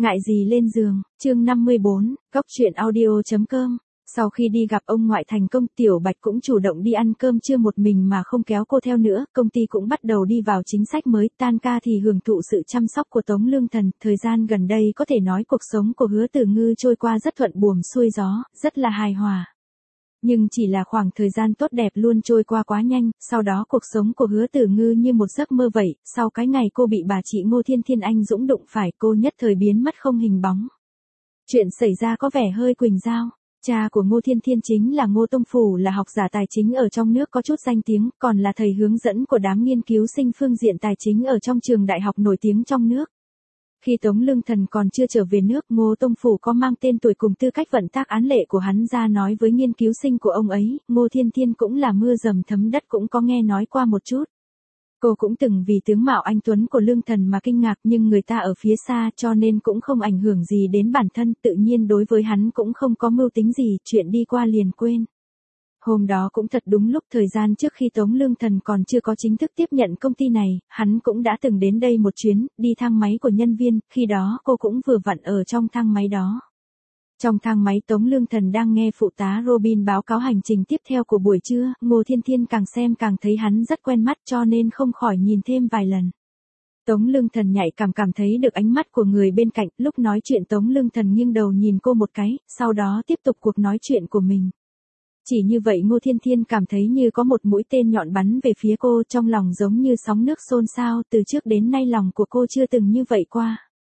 Ngại gì lên giường, chương 54, góc truyện audio.com. Sau khi đi gặp ông ngoại thành công, Tiểu Bạch cũng chủ động đi ăn cơm trưa một mình mà không kéo cô theo nữa. Công ty cũng bắt đầu đi vào chính sách mới, tan ca thì hưởng thụ sự chăm sóc của Tống Lương Thần. Thời gian gần đây có thể nói cuộc sống của Hứa Tử Ngư trôi qua rất thuận buồm xuôi gió, rất là hài hòa. Nhưng chỉ là khoảng thời gian tốt đẹp luôn trôi qua quá nhanh, sau đó cuộc sống của Hứa Tử Ngư như một giấc mơ vậy, sau cái ngày cô bị bà chị Ngô Thiên Thiên Anh Dũng đụng phải, cô nhất thời biến mất không hình bóng. Chuyện xảy ra có vẻ hơi quỳnh dao. Cha của Ngô Thiên Thiên chính là Ngô Tông Phủ, là học giả tài chính ở trong nước có chút danh tiếng, còn là thầy hướng dẫn của đám nghiên cứu sinh phương diện tài chính ở trong trường đại học nổi tiếng trong nước. Khi Tống Lương Thần còn chưa trở về nước, Ngô Tông Phủ có mang tên tuổi cùng tư cách vận tác án lệ của hắn ra nói với nghiên cứu sinh của ông ấy. Ngô Thiên Thiên cũng là mưa dầm thấm đất, cũng có nghe nói qua một chút. Cô cũng từng vì tướng mạo anh tuấn của Lương Thần mà kinh ngạc, nhưng người ta ở phía xa cho nên cũng không ảnh hưởng gì đến bản thân, tự nhiên đối với hắn cũng không có mưu tính gì, chuyện đi qua liền quên. Hôm đó cũng thật đúng lúc, thời gian trước khi Tống Lương Thần còn chưa có chính thức tiếp nhận công ty này, hắn cũng đã từng đến đây một chuyến, đi thang máy của nhân viên, khi đó cô cũng vừa vặn ở trong thang máy đó. Trong thang máy, Tống Lương Thần đang nghe phụ tá Robin báo cáo hành trình tiếp theo của buổi trưa. Ngô Thiên Thiên càng xem càng thấy hắn rất quen mắt cho nên không khỏi nhìn thêm vài lần. Tống Lương Thần nhạy cảm thấy được ánh mắt của người bên cạnh, lúc nói chuyện Tống Lương Thần nghiêng đầu nhìn cô một cái, sau đó tiếp tục cuộc nói chuyện của mình. Chỉ như vậy Ngô Thiên Thiên cảm thấy như có một mũi tên nhọn bắn về phía cô, trong lòng giống như sóng nước xôn xao, từ trước đến nay lòng của cô chưa từng như vậy qua.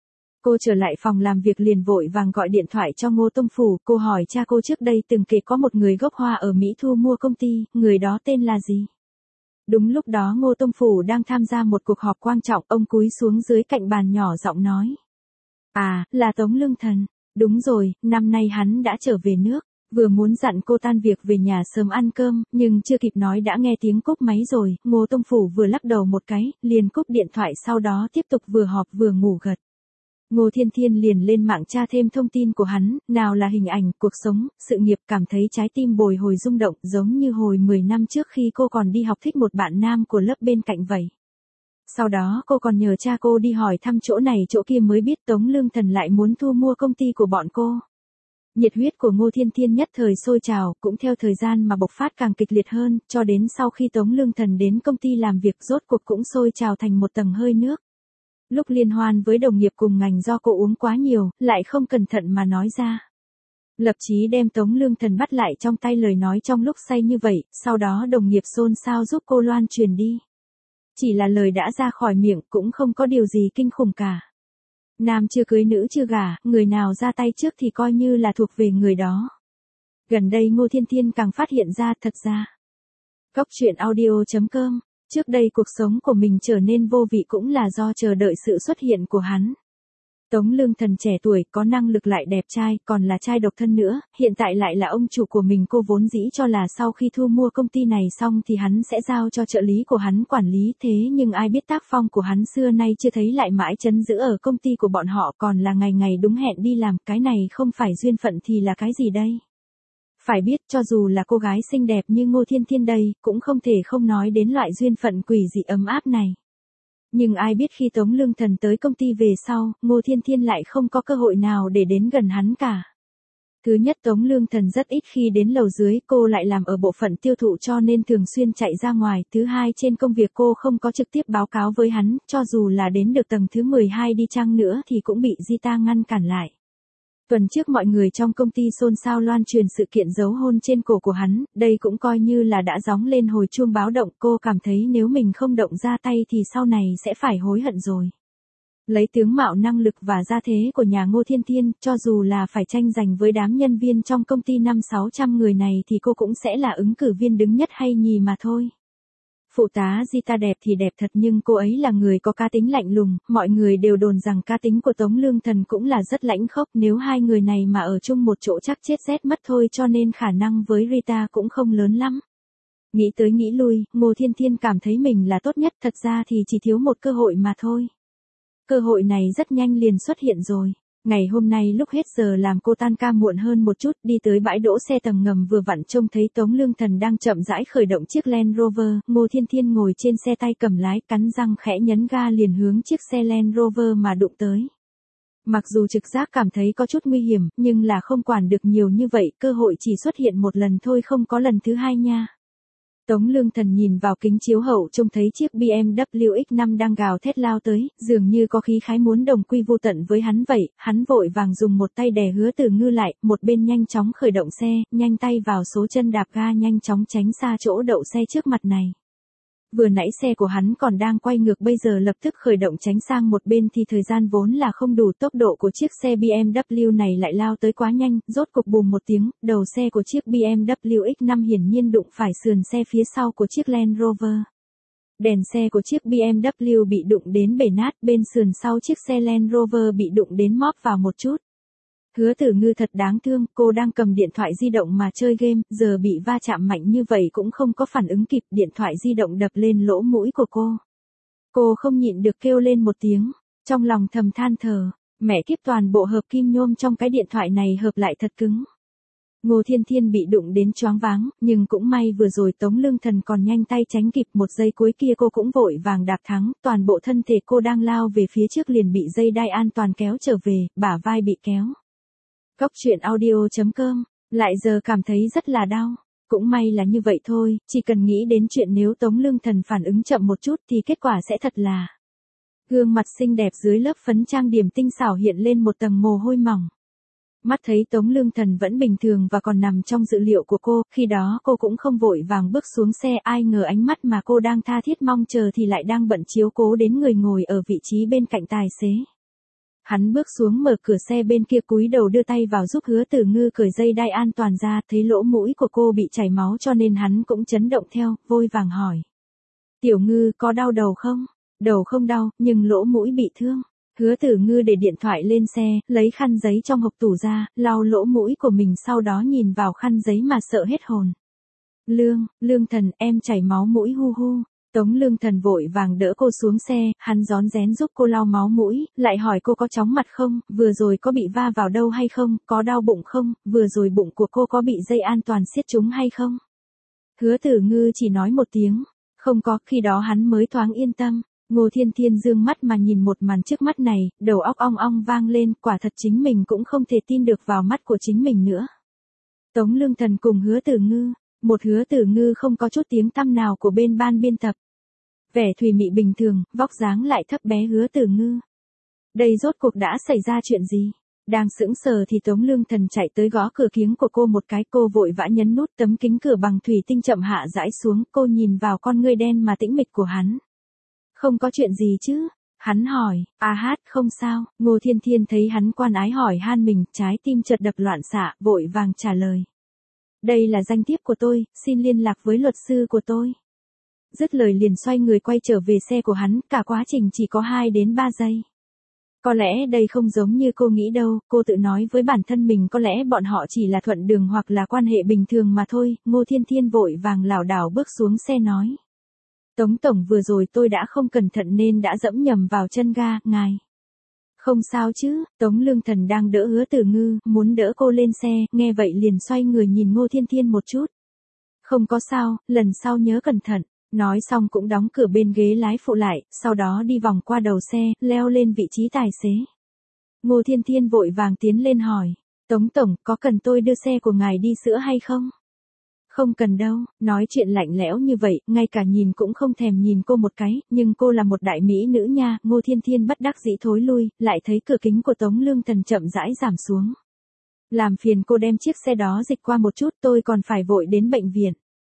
Cô trở lại phòng làm việc liền vội vàng gọi điện thoại cho Ngô Tông Phủ, cô hỏi cha cô trước đây từng kể có một người gốc Hoa ở Mỹ thu mua công ty, người đó tên là gì? Đúng lúc đó Ngô Tông Phủ đang tham gia một cuộc họp quan trọng, ông cúi xuống dưới cạnh bàn nhỏ giọng nói. À, là Tống Lương Thần. Đúng rồi, năm nay hắn đã trở về nước, vừa muốn dặn cô tan việc về nhà sớm ăn cơm, nhưng chưa kịp nói đã nghe tiếng cúp máy rồi. Ngô Tông Phủ vừa lắc đầu một cái, liền cúp điện thoại, sau đó tiếp tục vừa họp vừa ngủ gật. Ngô Thiên Thiên liền lên mạng tra thêm thông tin của hắn, nào là hình ảnh, cuộc sống, sự nghiệp, cảm thấy trái tim bồi hồi rung động, giống như hồi 10 năm trước khi cô còn đi học thích một bạn nam của lớp bên cạnh vậy. Sau đó cô còn nhờ cha cô đi hỏi thăm chỗ này chỗ kia mới biết Tống Lương Thần lại muốn thu mua công ty của bọn cô. Nhiệt huyết của Ngô Thiên Thiên nhất thời sôi trào, cũng theo thời gian mà bộc phát càng kịch liệt hơn, cho đến sau khi Tống Lương Thần đến công ty làm việc rốt cuộc cũng sôi trào thành một tầng hơi nước. Lúc liên hoan với đồng nghiệp cùng ngành do cô uống quá nhiều, lại không cẩn thận mà nói ra. Lập chí đem Tống Lương Thần bắt lại trong tay lời nói trong lúc say như vậy, sau đó đồng nghiệp xôn xao giúp cô loan truyền đi. Chỉ là lời đã ra khỏi miệng cũng không có điều gì kinh khủng cả. Nam chưa cưới nữ chưa gả, người nào ra tay trước thì coi như là thuộc về người đó. Gần đây Ngô Thiên Thiên càng phát hiện ra thật ra. Góc truyện audio.com. Trước đây cuộc sống của mình trở nên vô vị cũng là do chờ đợi sự xuất hiện của hắn. Tống Lương Thần trẻ tuổi, có năng lực lại đẹp trai, còn là trai độc thân nữa, hiện tại lại là ông chủ của mình. Cô vốn dĩ cho là sau khi thu mua công ty này xong thì hắn sẽ giao cho trợ lý của hắn quản lý, thế nhưng ai biết tác phong của hắn xưa nay chưa thấy, lại mãi trấn giữ ở công ty của bọn họ, còn là ngày ngày đúng hẹn đi làm, cái này không phải duyên phận thì là cái gì đây? Phải biết cho dù là cô gái xinh đẹp như Ngô Thiên Thiên đây, cũng không thể không nói đến loại duyên phận quỷ dị ấm áp này. Nhưng ai biết khi Tống Lương Thần tới công ty về sau, Ngô Thiên Thiên lại không có cơ hội nào để đến gần hắn cả. Thứ nhất, Tống Lương Thần rất ít khi đến lầu dưới, cô lại làm ở bộ phận tiêu thụ cho nên thường xuyên chạy ra ngoài. Thứ hai, trên công việc cô không có trực tiếp báo cáo với hắn, cho dù là đến được tầng thứ 12 đi chăng nữa thì cũng bị Gita ngăn cản lại. Tuần trước mọi người trong công ty xôn xao loan truyền sự kiện giấu hôn trên cổ của hắn, đây cũng coi như là đã gióng lên hồi chuông báo động. Cô cảm thấy nếu mình không động ra tay thì sau này sẽ phải hối hận rồi. Lấy tướng mạo, năng lực và gia thế của nhà Ngô Thiên Thiên, cho dù là phải tranh giành với đám nhân viên trong công ty 500-600 người này thì cô cũng sẽ là ứng cử viên đứng nhất hay nhì mà thôi. Phụ tá Gita đẹp thì đẹp thật, nhưng cô ấy là người có cá tính lạnh lùng, mọi người đều đồn rằng cá tính của Tống Lương Thần cũng là rất lãnh khốc, nếu hai người này mà ở chung một chỗ chắc chết rét mất thôi, cho nên khả năng với Rita cũng không lớn lắm. Nghĩ tới nghĩ lui, Ngô Thiên Thiên cảm thấy mình là tốt nhất, thật ra thì chỉ thiếu một cơ hội mà thôi. Cơ hội này rất nhanh liền xuất hiện rồi. Ngày hôm nay lúc hết giờ làm cô tan ca muộn hơn một chút, đi tới bãi đỗ xe tầng ngầm vừa vặn trông thấy Tống Lương Thần đang chậm rãi khởi động chiếc Land Rover. Ngô Thiên Thiên ngồi trên xe tay cầm lái, cắn răng khẽ nhấn ga liền hướng chiếc xe Land Rover mà đụng tới. Mặc dù trực giác cảm thấy có chút nguy hiểm, nhưng là không quản được nhiều như vậy, cơ hội chỉ xuất hiện một lần thôi, không có lần thứ hai nha. Tống Lương Thần nhìn vào kính chiếu hậu trông thấy chiếc BMW X5 đang gào thét lao tới, dường như có khí khái muốn đồng quy vô tận với hắn vậy, hắn vội vàng dùng một tay đè Hứa Tử Ngư lại, một bên nhanh chóng khởi động xe, nhanh tay vào số chân đạp ga nhanh chóng tránh xa chỗ đậu xe trước mặt này. Vừa nãy xe của hắn còn đang quay ngược, bây giờ lập tức khởi động tránh sang một bên thì thời gian vốn là không đủ, tốc độ của chiếc xe BMW này lại lao tới quá nhanh, rốt cục bùm một tiếng, đầu xe của chiếc BMW X5 hiển nhiên đụng phải sườn xe phía sau của chiếc Land Rover. Đèn xe của chiếc BMW bị đụng đến bể nát, bên sườn sau chiếc xe Land Rover bị đụng đến móp vào một chút. Hứa Tử Ngư thật đáng thương, cô đang cầm điện thoại di động mà chơi game, giờ bị va chạm mạnh như vậy cũng không có phản ứng kịp, điện thoại di động đập lên lỗ mũi của cô. Cô không nhịn được kêu lên một tiếng, trong lòng thầm than thở, mẹ kiếp, toàn bộ hợp kim nhôm trong cái điện thoại này hợp lại thật cứng. Ngô Thiên Thiên bị đụng đến choáng váng, nhưng cũng may vừa rồi Tống Lương Thần còn nhanh tay tránh kịp, một giây cuối kia cô cũng vội vàng đạp thắng, toàn bộ thân thể cô đang lao về phía trước liền bị dây đai an toàn kéo trở về, bả vai bị kéo. Góc truyện audio.com, lại giờ cảm thấy rất là đau. Cũng may là như vậy thôi, chỉ cần nghĩ đến chuyện nếu Tống Lương Thần phản ứng chậm một chút thì kết quả sẽ thật là. Gương mặt xinh đẹp dưới lớp phấn trang điểm tinh xảo hiện lên một tầng mồ hôi mỏng. Mắt thấy Tống Lương Thần vẫn bình thường và còn nằm trong dự liệu của cô, khi đó cô cũng không vội vàng bước xuống xe, ai ngờ ánh mắt mà cô đang tha thiết mong chờ thì lại đang bận chiếu cố đến người ngồi ở vị trí bên cạnh tài xế. Hắn bước xuống mở cửa xe bên kia, cúi đầu đưa tay vào giúp Hứa Tử Ngư cởi dây đai an toàn ra, thấy lỗ mũi của cô bị chảy máu cho nên hắn cũng chấn động theo, vội vàng hỏi. Tiểu Ngư, có đau đầu không? Đầu không đau, nhưng lỗ mũi bị thương. Hứa Tử Ngư để điện thoại lên xe, lấy khăn giấy trong hộc tủ ra, lau lỗ mũi của mình, sau đó nhìn vào khăn giấy mà sợ hết hồn. Lương Thần, em chảy máu mũi hu hu. Tống Lương Thần vội vàng đỡ cô xuống xe, hắn rón rén giúp cô lau máu mũi, lại hỏi cô có chóng mặt không, vừa rồi có bị va vào đâu hay không, có đau bụng không, vừa rồi bụng của cô có bị dây an toàn siết trúng hay không. Hứa Tử Ngư chỉ nói một tiếng, không có, khi đó hắn mới thoáng yên tâm. Ngô Thiên Thiên dương mắt mà nhìn một màn trước mắt này, đầu óc ong ong vang lên, quả thật chính mình cũng không thể tin được vào mắt của chính mình nữa. Tống Lương Thần cùng Hứa Tử Ngư, một Hứa Tử Ngư không có chút tiếng tăm nào của bên ban biên tập. Vẻ thùy mị bình thường, vóc dáng lại thấp bé Hứa Tử Ngư. Đây rốt cuộc đã xảy ra chuyện gì? Đang sững sờ thì Tống Lương Thần chạy tới gõ cửa kiếng của cô một cái, cô vội vã nhấn nút, tấm kính cửa bằng thủy tinh chậm hạ rãi xuống, cô nhìn vào con ngươi đen mà tĩnh mịch của hắn. Không có chuyện gì chứ? Hắn hỏi. Không sao. Ngô Thiên Thiên thấy hắn quan ái hỏi han mình, trái tim chợt đập loạn xạ, vội vàng trả lời. Đây là danh thiếp của tôi, xin liên lạc với luật sư của tôi. Dứt lời liền xoay người quay trở về xe của hắn, cả quá trình chỉ có 2 đến 3 giây. Có lẽ đây không giống như cô nghĩ đâu, cô tự nói với bản thân mình có lẽ bọn họ chỉ là thuận đường hoặc là quan hệ bình thường mà thôi. Ngô Thiên Thiên vội vàng lảo đảo bước xuống xe nói. Tống Tổng, vừa rồi tôi đã không cẩn thận nên đã dẫm nhầm vào chân ga, ngài. Không sao chứ. Tống Lương Thần đang đỡ Hứa Tử Ngư, muốn đỡ cô lên xe, nghe vậy liền xoay người nhìn Ngô Thiên Thiên một chút. Không có sao, lần sau nhớ cẩn thận. Nói xong cũng đóng cửa bên ghế lái phụ lại, sau đó đi vòng qua đầu xe, leo lên vị trí tài xế. Ngô Thiên Thiên vội vàng tiến lên hỏi. Tống Tổng, có cần tôi đưa xe của ngài đi sữa hay không? Không cần đâu, nói chuyện lạnh lẽo như vậy, ngay cả nhìn cũng không thèm nhìn cô một cái, nhưng cô là một đại mỹ nữ nha. Ngô Thiên Thiên bất đắc dĩ thối lui, lại thấy cửa kính của Tống Lương Thần chậm rãi giảm xuống. Làm phiền cô đem chiếc xe đó dịch qua một chút, tôi còn phải vội đến bệnh viện.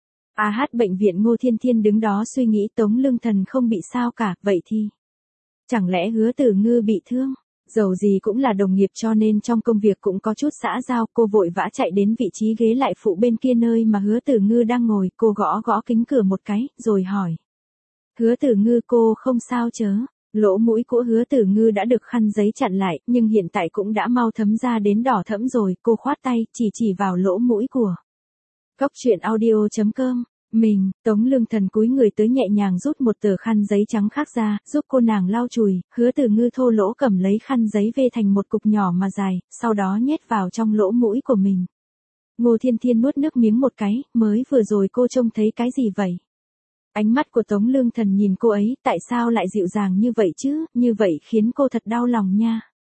Bệnh viện. Ngô Thiên Thiên đứng đó suy nghĩ, Tống Lương Thần không bị sao cả, vậy thì chẳng lẽ Hứa Tử Ngư bị thương? Dầu gì cũng là đồng nghiệp cho nên trong công việc cũng có chút xã giao, cô vội vã chạy đến vị trí ghế lại phụ bên kia nơi mà Hứa Tử Ngư đang ngồi, cô gõ gõ kính cửa một cái, rồi hỏi. Hứa Tử Ngư, cô không sao chớ? Lỗ mũi của Hứa Tử Ngư đã được khăn giấy chặn lại, nhưng hiện tại cũng đã mau thấm ra đến đỏ thẫm rồi, cô khoát tay, chỉ vào lỗ mũi của. Góc truyện audio.com. Tống Lương Thần cúi người tới nhẹ nhàng rút một tờ khăn giấy trắng khác ra, giúp cô nàng lau chùi. Hứa Tử Ngư thô lỗ cầm lấy khăn giấy vê thành một cục nhỏ mà dài, sau đó nhét vào trong lỗ mũi của mình. Ngô Thiên Thiên nuốt nước miếng một cái, mới vừa rồi cô trông thấy cái gì vậy? Ánh mắt của Tống Lương Thần nhìn cô ấy, tại sao lại dịu dàng như vậy chứ, như vậy khiến cô thật đau lòng nha.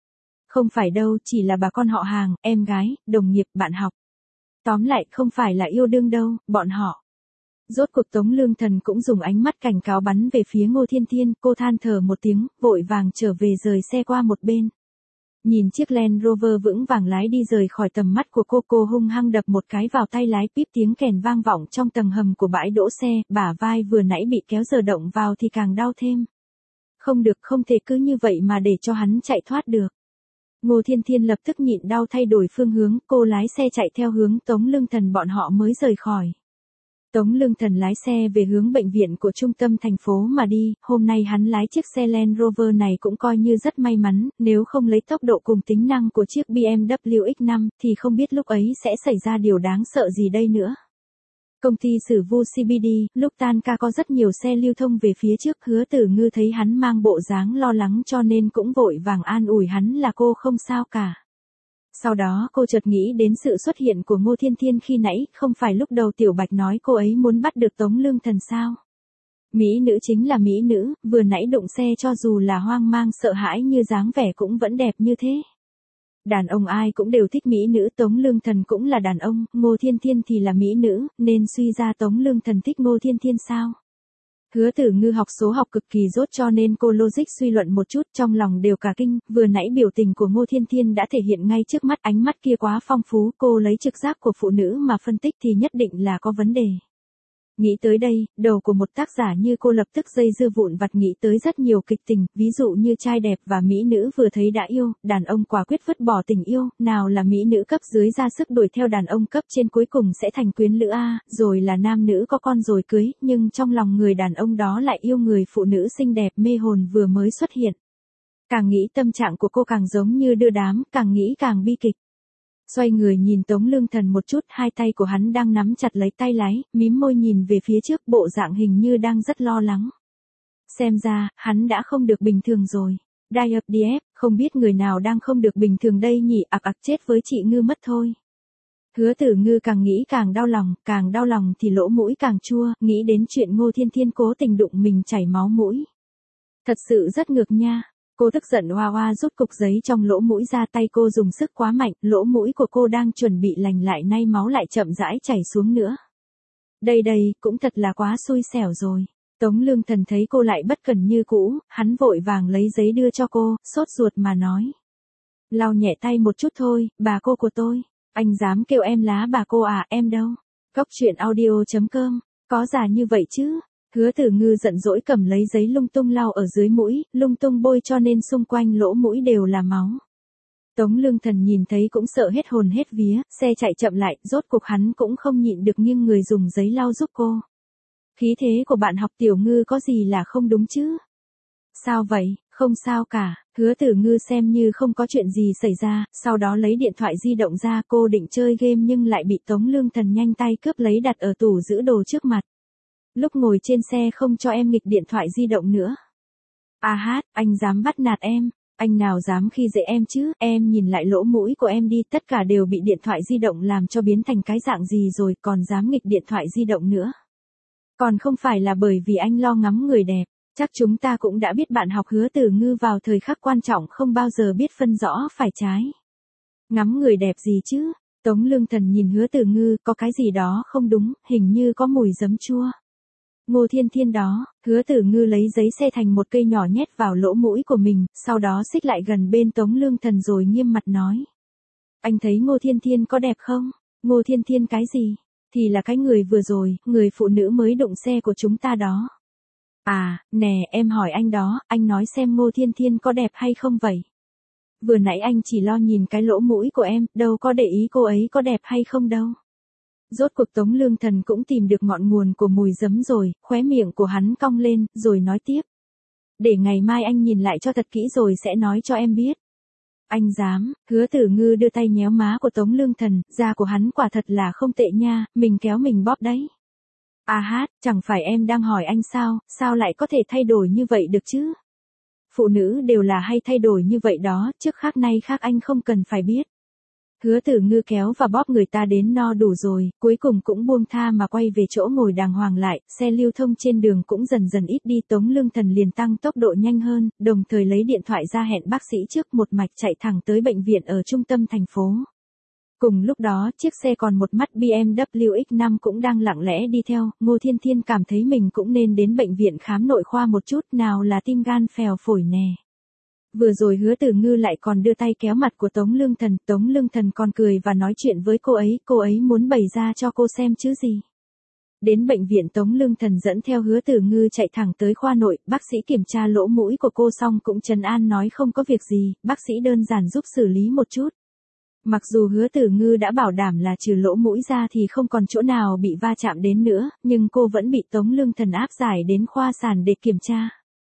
Không phải đâu, chỉ là bà con họ hàng, em gái, đồng nghiệp, bạn học. Tóm lại không phải là yêu đương đâu, bọn họ. Rốt cuộc Tống Lương Thần cũng dùng ánh mắt cảnh cáo bắn về phía Ngô Thiên Thiên, cô than thở một tiếng, vội vàng trở về rời xe qua một bên. Nhìn chiếc Land Rover vững vàng lái đi rời khỏi tầm mắt của cô hung hăng đập một cái vào tay lái, píp tiếng kèn vang vọng trong tầng hầm của bãi đỗ xe, bả vai vừa nãy bị kéo giờ động vào thì càng đau thêm. Không được, không thể cứ như vậy mà để cho hắn chạy thoát được. Ngô Thiên Thiên lập tức nhịn đau thay đổi phương hướng, cô lái xe chạy theo hướng Tống Lương Thần bọn họ mới rời khỏi. Tống Lương Thần lái xe về hướng bệnh viện của trung tâm thành phố mà đi, hôm nay hắn lái chiếc xe Land Rover này cũng coi như rất may mắn, nếu không lấy tốc độ cùng tính năng của chiếc BMW X5 thì không biết lúc ấy sẽ xảy ra điều đáng sợ gì đây nữa. Công ty Sử Vu CBD, lúc tan ca có rất nhiều xe lưu thông về phía trước, Hứa Tử Ngư thấy hắn mang bộ dáng lo lắng cho nên cũng vội vàng an ủi hắn là cô không sao cả. Sau đó cô chợt nghĩ đến sự xuất hiện của Ngô Thiên Thiên khi nãy, không phải lúc đầu Tiểu Bạch nói cô ấy muốn bắt được Tống Lương Thần sao? Mỹ nữ chính là mỹ nữ, vừa nãy đụng xe cho dù là hoang mang sợ hãi như dáng vẻ cũng vẫn đẹp như thế. Đàn ông ai cũng đều thích mỹ nữ, Tống Lương Thần cũng là đàn ông, Ngô Thiên Thiên thì là mỹ nữ, nên suy ra Tống Lương Thần thích Ngô Thiên Thiên sao? Hứa Tử Ngư học số học cực kỳ dốt cho nên cô logic suy luận một chút, trong lòng đều cả kinh, vừa nãy biểu tình của Ngô Thiên Thiên đã thể hiện ngay trước mắt, ánh mắt kia quá phong phú, cô lấy trực giác của phụ nữ mà phân tích thì nhất định là có vấn đề. Nghĩ tới đây, đầu của một tác giả như cô lập tức dây dưa vụn vặt nghĩ tới rất nhiều kịch tình, ví dụ như trai đẹp và mỹ nữ vừa thấy đã yêu, đàn ông quả quyết vứt bỏ tình yêu, nào là mỹ nữ cấp dưới ra sức đuổi theo đàn ông cấp trên cuối cùng sẽ thành quyến lữ A, rồi là nam nữ có con rồi cưới, nhưng trong lòng người đàn ông đó lại yêu người phụ nữ xinh đẹp mê hồn vừa mới xuất hiện. Càng nghĩ tâm trạng của cô càng giống như đưa đám, càng nghĩ càng bi kịch. Xoay người nhìn Tống Lương Thần một chút, hai tay của hắn đang nắm chặt lấy tay lái, mím môi nhìn về phía trước, bộ dạng hình như đang rất lo lắng. Xem ra, hắn đã không được bình thường rồi. Diệp, không biết người nào đang không được bình thường đây nhỉ, chết với chị Ngư mất thôi. Hứa Tử Ngư càng nghĩ càng đau lòng thì lỗ mũi càng chua, nghĩ đến chuyện Ngô Thiên Thiên cố tình đụng mình chảy máu mũi. Thật sự rất ngược nha. Cô tức giận hoa hoa rút cục giấy trong lỗ mũi ra, tay cô dùng sức quá mạnh, lỗ mũi của cô đang chuẩn bị lành lại nay máu lại chậm rãi chảy xuống nữa. Đây, cũng thật là quá xui xẻo rồi. Tống Lương Thần thấy cô lại bất cẩn như cũ, hắn vội vàng lấy giấy đưa cho cô, sốt ruột mà nói. Lau nhẹ tay một chút thôi, bà cô của tôi. Anh dám kêu em lá bà cô à, em đâu. Coctruyện.audio.com, có già như vậy chứ. Hứa Tử Ngư giận dỗi cầm lấy giấy lung tung lau ở dưới mũi, lung tung bôi cho nên xung quanh lỗ mũi đều là máu. Tống Lương Thần nhìn thấy cũng sợ hết hồn hết vía, xe chạy chậm lại, rốt cuộc hắn cũng không nhịn được nghiêng người dùng giấy lau giúp cô. Khí thế của bạn học Tiểu Ngư có gì là không đúng chứ? Sao vậy, không sao cả, Hứa Tử Ngư xem như không có chuyện gì xảy ra, sau đó lấy điện thoại di động ra, cô định chơi game nhưng lại bị Tống Lương Thần nhanh tay cướp lấy đặt ở tủ giữ đồ trước mặt. Lúc ngồi trên xe không cho em nghịch điện thoại di động nữa. Anh dám bắt nạt em, anh nào dám khi dễ em chứ, em nhìn lại lỗ mũi của em đi, tất cả đều bị điện thoại di động làm cho biến thành cái dạng gì rồi, còn dám nghịch điện thoại di động nữa. Còn không phải là bởi vì anh lo ngắm người đẹp, chắc chúng ta cũng đã biết bạn học Hứa Tử Ngư vào thời khắc quan trọng không bao giờ biết phân rõ phải trái. Ngắm người đẹp gì chứ? Tống Lương Thần nhìn Hứa Tử Ngư, có cái gì đó không đúng, hình như có mùi giấm chua. Ngô Thiên Thiên đó, Hứa Tử Ngư lấy giấy xe thành một cây nhỏ nhét vào lỗ mũi của mình, sau đó xích lại gần bên Tống Lương Thần rồi nghiêm mặt nói. Anh thấy Ngô Thiên Thiên có đẹp không? Ngô Thiên Thiên cái gì? Thì là cái người vừa rồi, người phụ nữ mới đụng xe của chúng ta đó. Nè, em hỏi anh đó, anh nói xem Ngô Thiên Thiên có đẹp hay không vậy? Vừa nãy anh chỉ lo nhìn cái lỗ mũi của em, đâu có để ý cô ấy có đẹp hay không đâu. Rốt cuộc Tống Lương Thần cũng tìm được ngọn nguồn của mùi giấm rồi, khóe miệng của hắn cong lên, rồi nói tiếp. Để ngày mai anh nhìn lại cho thật kỹ rồi sẽ nói cho em biết. Anh dám, Hứa Tử Ngư đưa tay nhéo má của Tống Lương Thần, da của hắn quả thật là không tệ nha, mình kéo mình bóp đấy. Chẳng phải em đang hỏi anh sao lại có thể thay đổi như vậy được chứ? Phụ nữ đều là hay thay đổi như vậy đó, trước khác nay khác anh không cần phải biết. Hứa Tử Ngư kéo và bóp người ta đến no đủ rồi, cuối cùng cũng buông tha mà quay về chỗ ngồi đàng hoàng lại, xe lưu thông trên đường cũng dần dần ít đi. Tống Lương Thần liền tăng tốc độ nhanh hơn, đồng thời lấy điện thoại ra hẹn bác sĩ trước, một mạch chạy thẳng tới bệnh viện ở trung tâm thành phố. Cùng lúc đó, chiếc xe còn một mắt BMW X5 cũng đang lặng lẽ đi theo. Ngô Thiên Thiên cảm thấy mình cũng nên đến bệnh viện khám nội khoa một chút, nào là tim gan phèo phổi nè. Vừa rồi Hứa Tử Ngư lại còn đưa tay kéo mặt của Tống Lương Thần còn cười và nói chuyện với cô ấy muốn bày ra cho cô xem chứ gì. Đến bệnh viện, Tống Lương Thần dẫn theo Hứa Tử Ngư chạy thẳng tới khoa nội, bác sĩ kiểm tra lỗ mũi của cô xong cũng trấn an nói không có việc gì, bác sĩ đơn giản giúp xử lý một chút. Mặc dù Hứa Tử Ngư đã bảo đảm là trừ lỗ mũi ra thì không còn chỗ nào bị va chạm đến nữa, nhưng cô vẫn bị Tống Lương Thần áp giải đến khoa sản để kiểm tra.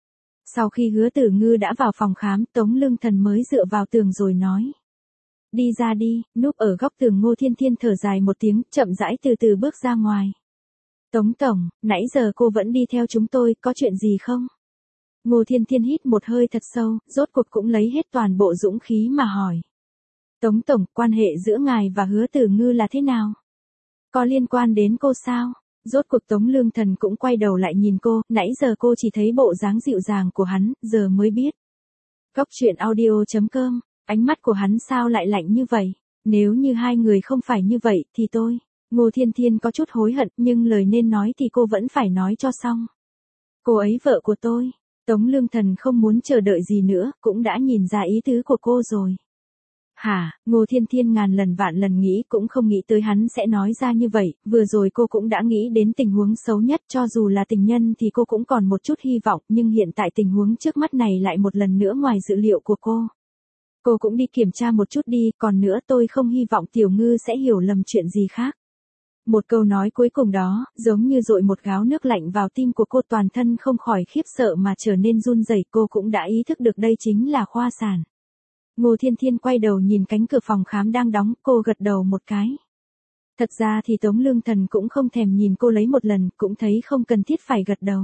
Sau khi Hứa Tử Ngư đã vào phòng khám, Tống Lương Thần mới dựa vào tường rồi nói. Đi ra đi. Núp ở góc tường Ngô Thiên Thiên thở dài một tiếng, chậm rãi từ từ bước ra ngoài. Tống tổng, nãy giờ cô vẫn đi theo chúng tôi, có chuyện gì không? Ngô Thiên Thiên hít một hơi thật sâu, rốt cuộc cũng lấy hết toàn bộ dũng khí mà hỏi. Tống tổng, quan hệ giữa ngài và Hứa Tử Ngư là thế nào? Có liên quan đến cô sao? Rốt cuộc Tống Lương Thần cũng quay đầu lại nhìn cô, nãy giờ cô chỉ thấy bộ dáng dịu dàng của hắn, giờ mới biết. Góc truyện audio.com, ánh mắt của hắn sao lại lạnh như vậy? Nếu như hai người không phải như vậy, thì tôi. Ngô Thiên Thiên có chút hối hận, nhưng lời nên nói thì cô vẫn phải nói cho xong. Cô ấy vợ của tôi. Tống Lương Thần không muốn chờ đợi gì nữa, cũng đã nhìn ra ý tứ của cô rồi. Hả, Ngô Thiên Thiên ngàn lần vạn lần nghĩ cũng không nghĩ tới hắn sẽ nói ra như vậy, vừa rồi cô cũng đã nghĩ đến tình huống xấu nhất, cho dù là tình nhân thì cô cũng còn một chút hy vọng, nhưng hiện tại tình huống trước mắt này lại một lần nữa ngoài dự liệu của cô. Cô cũng đi kiểm tra một chút đi, còn nữa tôi không hy vọng Tiểu Ngư sẽ hiểu lầm chuyện gì khác. Một câu nói cuối cùng đó, giống như dội một gáo nước lạnh vào tim của cô, toàn thân không khỏi khiếp sợ mà trở nên run rẩy. Cô cũng đã ý thức được đây chính là khoa sản. Ngô Thiên Thiên quay đầu nhìn cánh cửa phòng khám đang đóng, cô gật đầu một cái. Thật ra thì Tống Lương Thần cũng không thèm nhìn cô lấy một lần, cũng thấy không cần thiết phải gật đầu.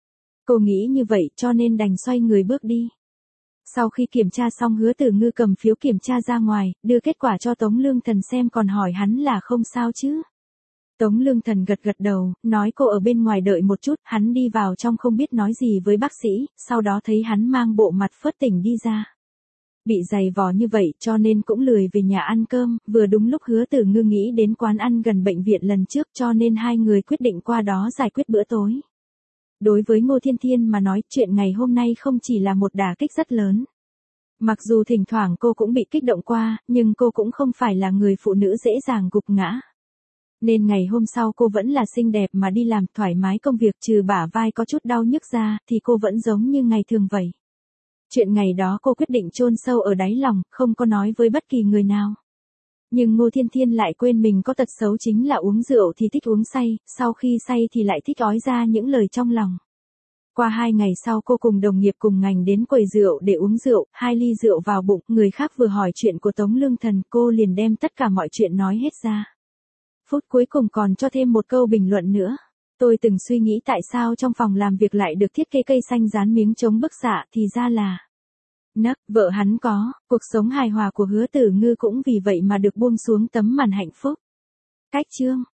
Cô nghĩ như vậy cho nên đành xoay người bước đi. Sau khi kiểm tra xong, Hứa Tử Ngư cầm phiếu kiểm tra ra ngoài, đưa kết quả cho Tống Lương Thần xem, còn hỏi hắn là không sao chứ. Tống Lương Thần gật gật đầu, nói cô ở bên ngoài đợi một chút, hắn đi vào trong không biết nói gì với bác sĩ, sau đó thấy hắn mang bộ mặt phớt tỉnh đi ra. Bị giày vò như vậy cho nên cũng lười về nhà ăn cơm, vừa đúng lúc Hứa Tử Ngư nghĩ đến quán ăn gần bệnh viện lần trước cho nên hai người quyết định qua đó giải quyết bữa tối. Đối với Ngô Thiên Thiên mà nói, chuyện ngày hôm nay không chỉ là một đả kích rất lớn. Mặc dù thỉnh thoảng cô cũng bị kích động qua, nhưng cô cũng không phải là người phụ nữ dễ dàng gục ngã. Nên ngày hôm sau cô vẫn là xinh đẹp mà đi làm, thoải mái công việc, trừ bả vai có chút đau nhức ra, thì cô vẫn giống như ngày thường vậy. Chuyện ngày đó cô quyết định chôn sâu ở đáy lòng, không có nói với bất kỳ người nào. Nhưng Ngô Thiên Thiên lại quên mình có tật xấu chính là uống rượu thì thích uống say, sau khi say thì lại thích ói ra những lời trong lòng. Qua 2 ngày sau, cô cùng đồng nghiệp cùng ngành đến quầy rượu để uống rượu, 2 ly rượu vào bụng, người khác vừa hỏi chuyện của Tống Lương Thần, cô liền đem tất cả mọi chuyện nói hết ra. Phút cuối cùng còn cho thêm một câu bình luận nữa. Tôi từng suy nghĩ tại sao trong phòng làm việc lại được thiết kế cây xanh dán miếng chống bức xạ, thì ra là nấc, vợ hắn có, cuộc sống hài hòa của Hứa Tử Ngư cũng vì vậy mà được buông xuống tấm màn hạnh phúc. Cách chương